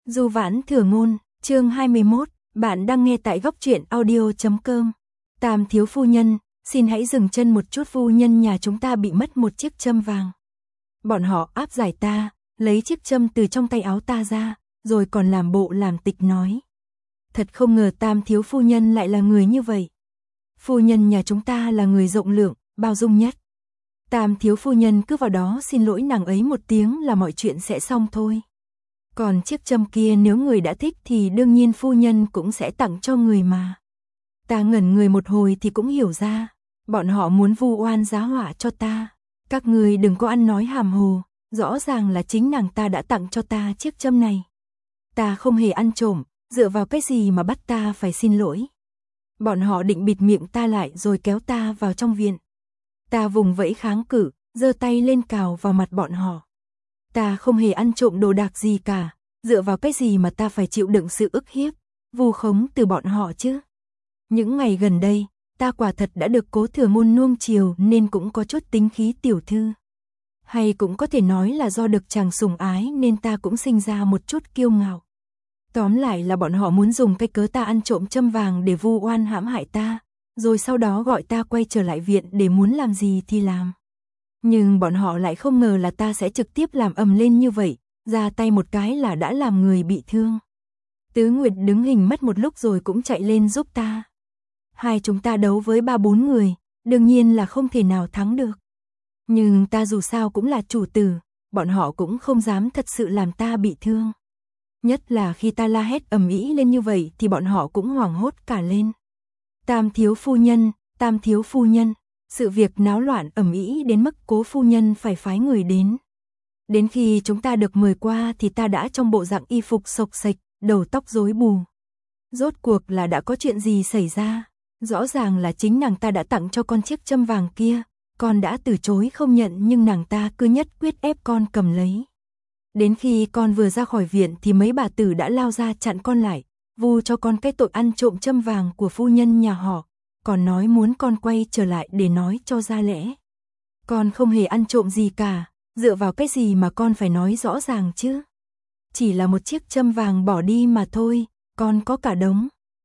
Du Vãn Thừa Ngôn, chương 21, bạn đang nghe tại góc truyện audio.com. Tam thiếu phu nhân, xin hãy dừng chân một chút, phu nhân nhà chúng ta bị mất một chiếc châm vàng. Bọn họ áp giải ta, lấy chiếc châm từ trong tay áo ta ra, rồi còn làm bộ làm tịch nói. Thật không ngờ Tam thiếu phu nhân lại là người như vậy. Phu nhân nhà chúng ta là người rộng lượng, bao dung nhất. Tam thiếu phu nhân cứ vào đó xin lỗi nàng ấy một tiếng là mọi chuyện sẽ xong thôi. Còn chiếc châm kia nếu người đã thích thì đương nhiên phu nhân cũng sẽ tặng cho người mà. Ta ngẩn người một hồi thì cũng hiểu ra, bọn họ muốn vu oan giá họa cho ta. Các người đừng có ăn nói hàm hồ, rõ ràng là chính nàng ta đã tặng cho ta chiếc châm này. Ta không hề ăn trộm, dựa vào cái gì mà bắt ta phải xin lỗi. Bọn họ định bịt miệng ta lại rồi kéo ta vào trong viện. Ta vùng vẫy kháng cự, giơ tay lên cào vào mặt bọn họ. Ta không hề ăn trộm đồ đạc gì cả, dựa vào cái gì mà ta phải chịu đựng sự ức hiếp, vu khống từ bọn họ chứ. Những ngày gần đây, ta quả thật đã được Cố Thừa Ngôn nuông chiều nên cũng có chút tính khí tiểu thư. Hay cũng có thể nói là do được chàng sủng ái nên ta cũng sinh ra một chút kiêu ngạo. Tóm lại là bọn họ muốn dùng cái cớ ta ăn trộm châm vàng để vu oan hãm hại ta, rồi sau đó gọi ta quay trở lại viện để muốn làm gì thì làm. Nhưng bọn họ lại không ngờ là ta sẽ trực tiếp làm ầm lên như vậy, ra tay một cái là đã làm người bị thương. Tứ Nguyệt đứng hình mất một lúc rồi cũng chạy lên giúp ta. Hai chúng ta đấu với 3-4 người, đương nhiên là không thể nào thắng được. Nhưng ta dù sao cũng là chủ tử, bọn họ cũng không dám thật sự làm ta bị thương. Nhất là khi ta la hét ầm ĩ lên như vậy thì bọn họ cũng hoảng hốt cả lên. Tam thiếu phu nhân, Tam thiếu phu nhân. Sự việc náo loạn ầm ĩ đến mức Cố phu nhân phải phái người đến. Đến khi chúng ta được mời qua thì ta đã trong bộ dạng y phục xộc xệch, đầu tóc rối bù. Rốt cuộc là đã có chuyện gì xảy ra? Rõ ràng là chính nàng ta đã tặng cho con chiếc châm vàng kia, con đã từ chối không nhận nhưng nàng ta cứ nhất quyết ép con cầm lấy. Đến khi con vừa ra khỏi viện thì mấy bà tử đã lao ra chặn con lại, vu cho con cái tội ăn trộm châm vàng của phu nhân nhà họ. Còn nói muốn con quay trở lại để nói cho ra lẽ. Con không hề ăn trộm gì cả, dựa vào cái gì mà con phải nói rõ ràng chứ? Chỉ là một chiếc châm vàng bỏ đi mà thôi, con có cả đống.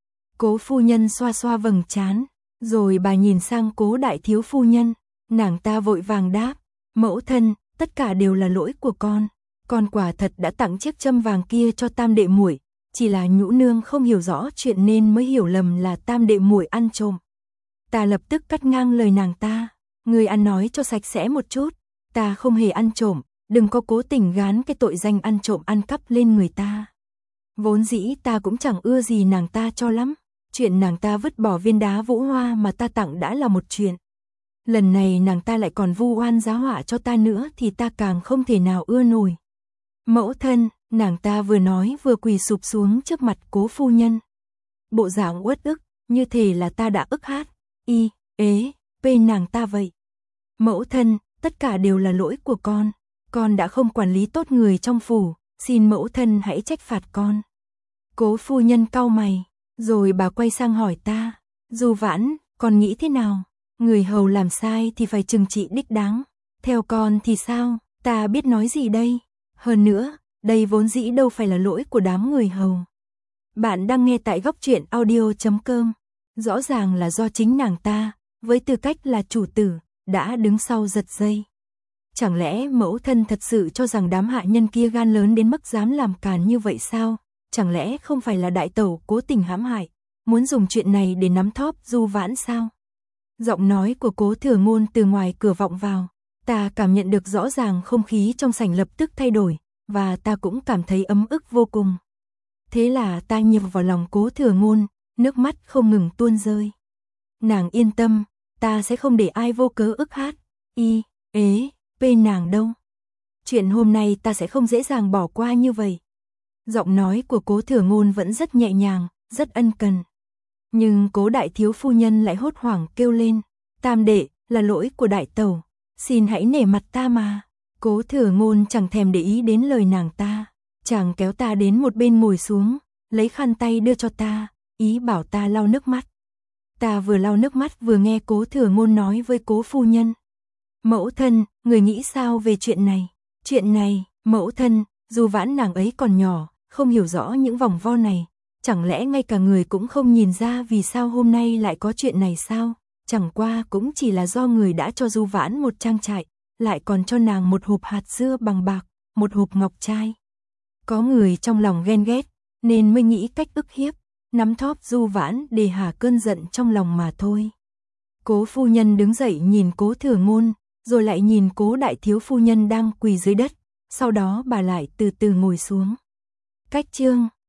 Cố phu nhân xoa xoa vầng trán, rồi bà nhìn sang Cố đại thiếu phu nhân, nàng ta vội vàng đáp, mẫu thân, tất cả đều là lỗi của con quả thật đã tặng chiếc châm vàng kia cho Tam đệ muội, chỉ là nhũ nương không hiểu rõ chuyện nên mới hiểu lầm là Tam đệ muội ăn trộm. Ta lập tức cắt ngang lời nàng ta, người ăn nói cho sạch sẽ một chút, ta không hề ăn trộm, đừng có cố tình gán cái tội danh ăn trộm ăn cắp lên người ta. Vốn dĩ ta cũng chẳng ưa gì nàng ta cho lắm, chuyện nàng ta vứt bỏ viên đá vũ hoa mà ta tặng đã là một chuyện. Lần này nàng ta lại còn vu oan giá họa cho ta nữa thì ta càng không thể nào ưa nổi. Mẫu thân, nàng ta vừa nói vừa quỳ sụp xuống trước mặt Cố phu nhân. Bộ dạng uất ức, như thể là ta đã ức hát. Nàng ta vậy. Mẫu thân, tất cả đều là lỗi của con đã không quản lý tốt người trong phủ, xin mẫu thân hãy trách phạt con. Cố phu nhân cau mày, rồi bà quay sang hỏi ta, Du Vãn, con nghĩ thế nào? Người hầu làm sai thì phải trừng trị đích đáng, theo con thì sao, ta biết nói gì đây? Hơn nữa, đây vốn dĩ đâu phải là lỗi của đám người hầu. Bạn đang nghe tại góc truyện audio.com. Rõ ràng là do chính nàng ta, với tư cách là chủ tử, đã đứng sau giật dây. Chẳng lẽ mẫu thân thật sự cho rằng đám hạ nhân kia gan lớn đến mức dám làm càn như vậy sao? Chẳng lẽ không phải là đại tẩu cố tình hãm hại, muốn dùng chuyện này để nắm thóp Du Vãn sao? Giọng nói của Cố Thừa Ngôn từ ngoài cửa vọng vào, ta cảm nhận được rõ ràng không khí trong sảnh lập tức thay đổi, và ta cũng cảm thấy ấm ức vô cùng. Thế là ta nhập vào lòng Cố Thừa Ngôn, nước mắt không ngừng tuôn rơi. Nàng yên tâm, ta sẽ không để ai vô cớ ức hát, nàng đâu. Chuyện hôm nay ta sẽ không dễ dàng bỏ qua như vậy. Giọng nói của Cố Thừa Ngôn vẫn rất nhẹ nhàng, rất ân cần. Nhưng Cố đại thiếu phu nhân lại hốt hoảng kêu lên, Tam đệ, là lỗi của đại tẩu, xin hãy nể mặt ta mà. Cố Thừa Ngôn chẳng thèm để ý đến lời nàng ta, chàng kéo ta đến một bên ngồi xuống, lấy khăn tay đưa cho ta, ý bảo ta lau nước mắt. Ta vừa lau nước mắt vừa nghe Cố Thừa Ngôn nói với Cố phu nhân. Mẫu thân, người nghĩ sao về chuyện này? Chuyện này, mẫu thân, Du Vãn nàng ấy còn nhỏ, không hiểu rõ những vòng vo này, chẳng lẽ ngay cả người cũng không nhìn ra vì sao hôm nay lại có chuyện này sao? Chẳng qua cũng chỉ là do người đã cho Du Vãn một trang trại, lại còn cho nàng một hộp hạt dưa bằng bạc, một hộp ngọc trai. Có người trong lòng ghen ghét, nên mới nghĩ cách ức hiếp, nắm thóp Du Vãn để hả cơn giận trong lòng mà thôi. Cố phu nhân đứng dậy nhìn Cố Thừa Ngôn, rồi lại nhìn Cố đại thiếu phu nhân đang quỳ dưới đất, sau đó bà lại từ từ ngồi xuống. Cách chương